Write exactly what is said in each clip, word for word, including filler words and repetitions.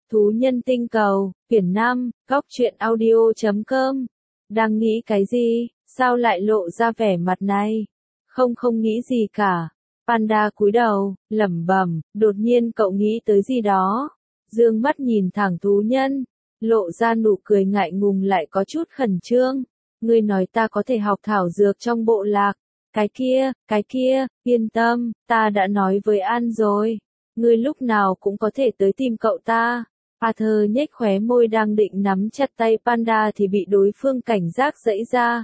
Thú nhân tinh cầu, quyển năm, góc truyện audio chấm com. Đang nghĩ cái gì, sao lại lộ ra vẻ mặt này? Không không nghĩ gì cả. Panda cúi đầu, lẩm bẩm, đột nhiên cậu nghĩ tới gì đó. Dương mắt nhìn thẳng thú nhân, lộ ra nụ cười ngại ngùng lại có chút khẩn trương. Ngươi nói ta có thể học thảo dược trong bộ lạc. Cái kia, cái kia, yên tâm, ta đã nói với An rồi. Ngươi lúc nào cũng có thể tới tìm cậu ta. Arthur nhếch khóe môi đang định nắm chặt tay Panda thì bị đối phương cảnh giác giãy ra.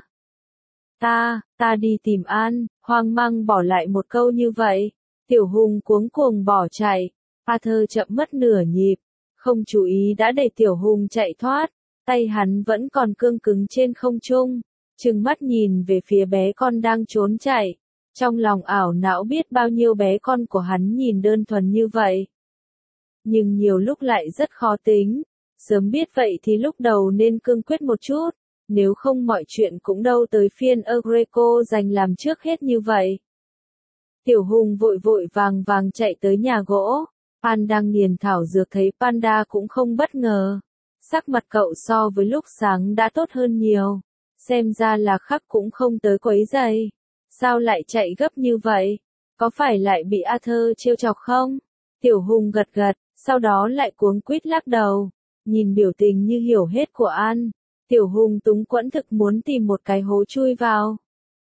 Ta, ta đi tìm An, hoang mang bỏ lại một câu như vậy. Tiểu Hùng cuống cuồng bỏ chạy. Arthur chậm mất nửa nhịp, không chú ý đã để Tiểu Hùng chạy thoát. Tay hắn vẫn còn cương cứng trên không trung, trừng mắt nhìn về phía bé con đang trốn chạy. Trong lòng ảo não biết bao nhiêu bé con của hắn nhìn đơn thuần như vậy. Nhưng nhiều lúc lại rất khó tính. Sớm biết vậy thì lúc đầu nên cương quyết một chút, nếu không mọi chuyện cũng đâu tới phiên Agreco giành làm trước hết như vậy. Tiểu Hùng vội vội vàng vàng chạy tới nhà gỗ. Pan đang nghiền thảo dược thấy Panda cũng không bất ngờ. Sắc mặt cậu so với lúc sáng đã tốt hơn nhiều. Xem ra là khắc cũng không tới quấy rầy. Sao lại chạy gấp như vậy? Có phải lại bị Arthur trêu chọc không? Tiểu Hùng gật gật, sau đó lại cuống quýt lắc đầu. Nhìn biểu tình như hiểu hết của An, Tiểu Hùng túng quẫn thực muốn tìm một cái hố chui vào.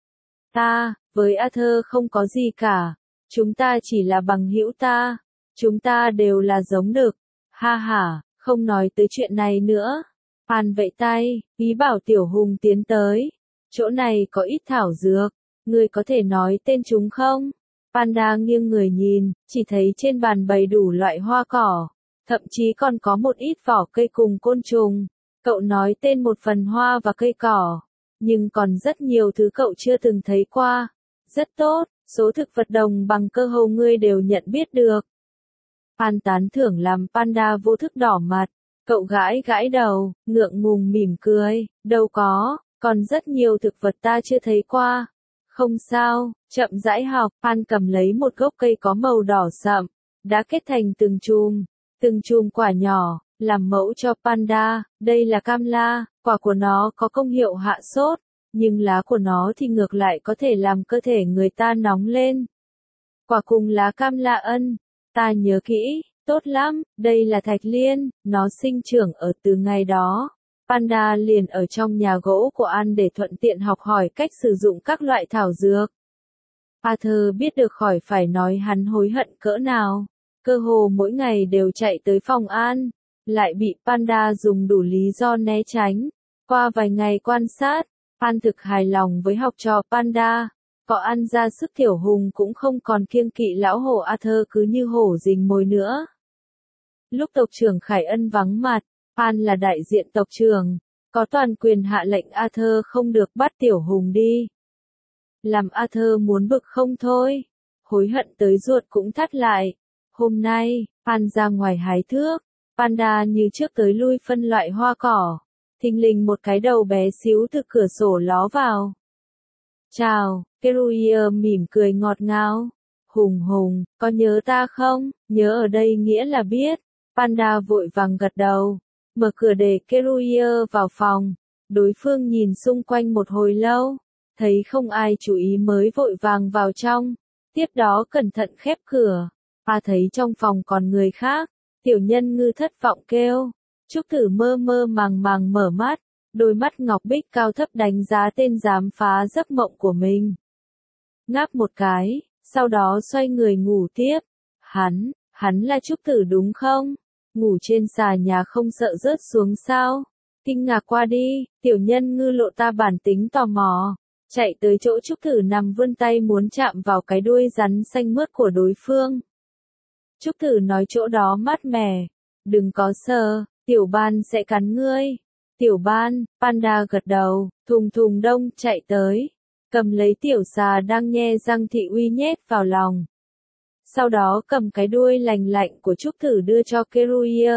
Ta, với Arthur không có gì cả. Chúng ta chỉ là bằng hữu ta. Chúng ta đều là giống đực. Ha ha, không nói tới chuyện này nữa. An vẫy tay, ý bảo Tiểu Hùng tiến tới. Chỗ này có ít thảo dược. Ngươi có thể nói tên chúng không? Panda nghiêng người nhìn, chỉ thấy trên bàn bày đủ loại hoa cỏ. Thậm chí còn có một ít vỏ cây cùng côn trùng. Cậu nói tên một phần hoa và cây cỏ. Nhưng còn rất nhiều thứ cậu chưa từng thấy qua. Rất tốt, số thực vật đồng bằng cơ hầu ngươi đều nhận biết được. An tán thưởng làm Panda vô thức đỏ mặt. Cậu gãi gãi đầu, ngượng ngùng mỉm cười. Đâu có, còn rất nhiều thực vật ta chưa thấy qua. Không sao, chậm rãi học. An cầm lấy một gốc cây có màu đỏ sậm, đã kết thành từng chùm, từng chùm quả nhỏ, làm mẫu cho Panda. Đây là cam la, quả của nó có công hiệu hạ sốt, nhưng lá của nó thì ngược lại có thể làm cơ thể người ta nóng lên. Quả cùng lá cam la ân, ta nhớ kỹ, tốt lắm, đây là thạch liên, nó sinh trưởng ở từ ngày đó. Panda liền ở trong nhà gỗ của An để thuận tiện học hỏi cách sử dụng các loại thảo dược. Arthur biết được khỏi phải nói hắn hối hận cỡ nào. Cơ hồ mỗi ngày đều chạy tới phòng An, lại bị Panda dùng đủ lý do né tránh. Qua vài ngày quan sát, An thực hài lòng với học trò Panda. Có An ra sức Tiểu Hùng cũng không còn kiêng kỵ lão hổ Arthur cứ như hổ rình mồi nữa. Lúc tộc trưởng Khải Ân vắng mặt, An là đại diện tộc trưởng, có toàn quyền hạ lệnh Arthur không được bắt Tiểu Hùng đi. Làm Arthur muốn bực không thôi, hối hận tới ruột cũng thắt lại. Hôm nay, An ra ngoài hái thước, Panda như trước tới lui phân loại hoa cỏ, thình lình một cái đầu bé xíu từ cửa sổ ló vào. Chào, Keruia mỉm cười ngọt ngào. Hùng Hùng, có nhớ ta không? Nhớ ở đây nghĩa là biết. Panda vội vàng gật đầu, mở cửa để Keruia vào phòng. Đối phương nhìn xung quanh một hồi lâu, thấy không ai chú ý mới vội vàng vào trong. Tiếp đó cẩn thận khép cửa. Pa thấy trong phòng còn người khác. Tiểu nhân ngư thất vọng kêu. Trúc Tử mơ mơ màng màng mở mắt. Đôi mắt ngọc bích cao thấp đánh giá tên dám phá giấc mộng của mình. Ngáp một cái, sau đó xoay người ngủ tiếp. Hắn, hắn là Trúc Tử đúng không? Ngủ trên xà nhà không sợ rớt xuống sao? Kinh ngạc qua đi, tiểu nhân ngư lộ ta bản tính tò mò. Chạy tới chỗ Trúc Tử nằm vươn tay muốn chạm vào cái đuôi rắn xanh mướt của đối phương. Trúc Tử nói chỗ đó mát mẻ. Đừng có sợ, tiểu ban sẽ cắn ngươi. Tiểu ban, Panda gật đầu, thùng thùng đông chạy tới. Cầm lấy tiểu xà đang nhe răng thị uy nhét vào lòng. Sau đó cầm cái đuôi lành lạnh của Trúc Tử đưa cho Keruia.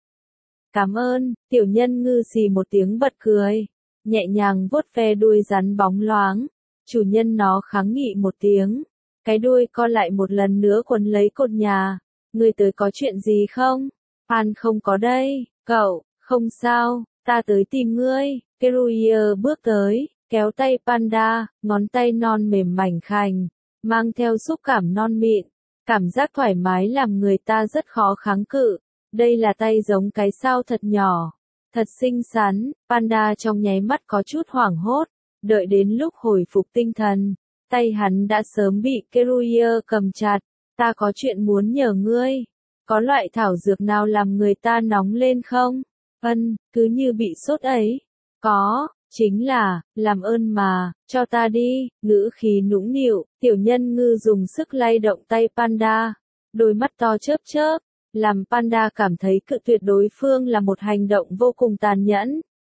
Cảm ơn, tiểu nhân ngư xì một tiếng bật cười. Nhẹ nhàng vuốt ve đuôi rắn bóng loáng. Chủ nhân nó kháng nghị một tiếng. Cái đuôi co lại một lần nữa quấn lấy cột nhà. Ngươi tới có chuyện gì không? Pan không có đây, cậu, không sao, ta tới tìm ngươi. Keruier bước tới, kéo tay Panda, ngón tay non mềm mảnh khảnh, mang theo xúc cảm non mịn, cảm giác thoải mái làm người ta rất khó kháng cự. Đây là tay giống cái sao thật nhỏ, thật xinh xắn. Panda trong nháy mắt có chút hoảng hốt, đợi đến lúc hồi phục tinh thần, tay hắn đã sớm bị Keruier cầm chặt. Ta có chuyện muốn nhờ ngươi, có loại thảo dược nào làm người ta nóng lên không? Ân, cứ như bị sốt ấy. Có, chính là, làm ơn mà, cho ta đi. Ngữ khí nũng nịu, tiểu nhân ngư dùng sức lay động tay Panda, đôi mắt to chớp chớp, làm Panda cảm thấy cự tuyệt đối phương là một hành động vô cùng tàn nhẫn.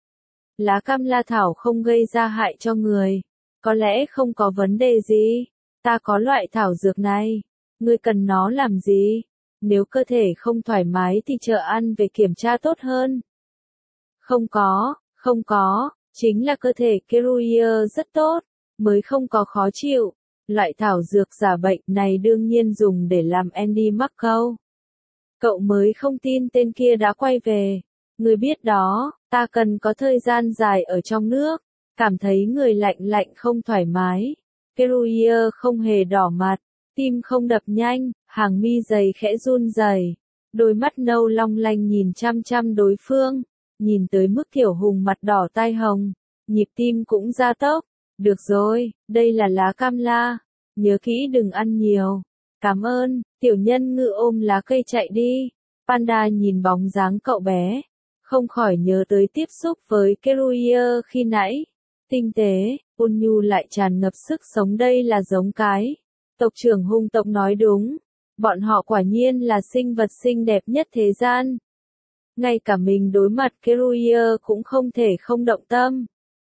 Lá cam la thảo không gây ra hại cho người, có lẽ không có vấn đề gì. Ta có loại thảo dược này, ngươi cần nó làm gì? Nếu cơ thể không thoải mái thì chờ ăn về kiểm tra tốt hơn. Không có, không có, chính là cơ thể Keruier rất tốt, mới không có khó chịu. Loại thảo dược giả bệnh này đương nhiên dùng để làm Andy mắc câu. Cậu mới không tin tên kia đã quay về. Người biết đó, ta cần có thời gian dài ở trong nước, cảm thấy người lạnh lạnh không thoải mái. Keruier không hề đỏ mặt, tim không đập nhanh, hàng mi dày khẽ run rẩy, đôi mắt nâu long lanh nhìn chăm chăm đối phương, nhìn tới mức Thiểu Hùng mặt đỏ tai hồng, nhịp tim cũng gia tốc. Được rồi, đây là lá cam la, nhớ kỹ đừng ăn nhiều. Cảm ơn. Tiểu nhân ngư ôm lá cây chạy đi. Panda nhìn bóng dáng cậu bé, không khỏi nhớ tới tiếp xúc với Keruier khi nãy. Tinh tế, ôn nhu lại tràn ngập sức sống, đây là giống cái. Tộc trưởng hung tộc nói đúng, bọn họ quả nhiên là sinh vật xinh đẹp nhất thế gian. Ngay cả mình đối mặt Keruier cũng không thể không động tâm.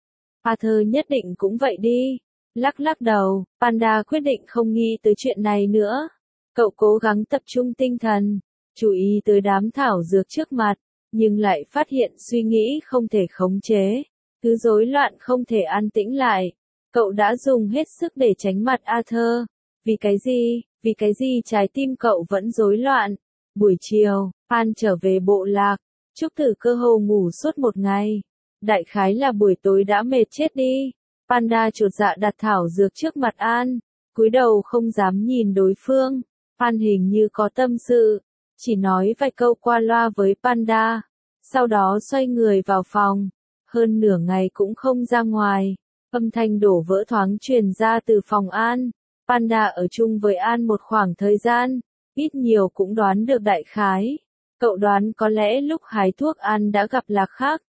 Arthur nhất định cũng vậy đi. Lắc lắc đầu, Panda quyết định không nghĩ tới chuyện này nữa. Cậu cố gắng tập trung tinh thần, chú ý tới đám thảo dược trước mặt, nhưng lại phát hiện suy nghĩ không thể khống chế, cứ rối loạn không thể an tĩnh lại. Cậu đã dùng hết sức để tránh mặt Arthur. Vì cái gì, vì cái gì trái tim cậu vẫn rối loạn? Buổi chiều, Pan trở về bộ lạc, Trúc Tử cơ hồ ngủ suốt một ngày. Đại khái là buổi tối đã mệt chết đi. Panda chột dạ đặt thảo dược trước mặt An, cúi đầu không dám nhìn đối phương. An hình như có tâm sự, chỉ nói vài câu qua loa với Panda, sau đó xoay người vào phòng. Hơn nửa ngày cũng không ra ngoài, âm thanh đổ vỡ thoáng truyền ra từ phòng An. Panda ở chung với An một khoảng thời gian, ít nhiều cũng đoán được đại khái. Cậu đoán có lẽ lúc hái thuốc An đã gặp lạc khác.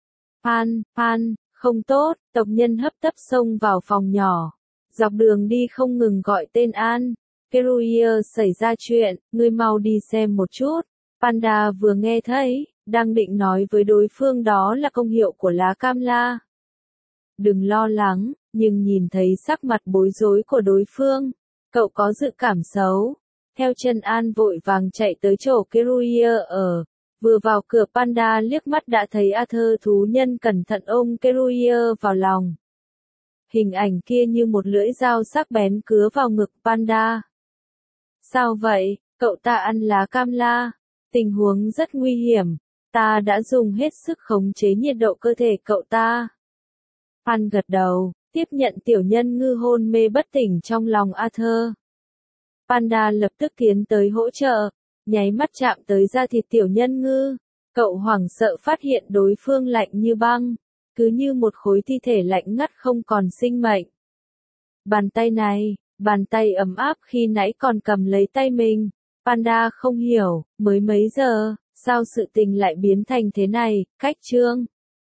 Pan, Pan, không tốt, tộc nhân hấp tấp xông vào phòng nhỏ. Dọc đường đi không ngừng gọi tên An. Keruier xảy ra chuyện, ngươi mau đi xem một chút. Panda vừa nghe thấy, đang định nói với đối phương đó là công hiệu của lá cam la. Đừng lo lắng, nhưng nhìn thấy sắc mặt bối rối của đối phương, cậu có dự cảm xấu. Theo chân An vội vàng chạy tới chỗ Keruier ở. Vừa vào cửa Panda liếc mắt đã thấy Arthur thú nhân cẩn thận ôm Keruier vào lòng. Hình ảnh kia như một lưỡi dao sắc bén cứa vào ngực Panda. Sao vậy, cậu ta ăn lá cam la? Tình huống rất nguy hiểm, ta đã dùng hết sức khống chế nhiệt độ cơ thể cậu ta. Pan gật đầu, tiếp nhận tiểu nhân ngư hôn mê bất tỉnh trong lòng Arthur. Panda lập tức tiến tới hỗ trợ, nháy mắt chạm tới da thịt tiểu nhân ngư. Cậu hoảng sợ phát hiện đối phương lạnh như băng, cứ như một khối thi thể lạnh ngắt không còn sinh mệnh. Bàn tay này, bàn tay ấm áp khi nãy còn cầm lấy tay mình. Panda không hiểu, mới mấy giờ, sao sự tình lại biến thành thế này? Cách chương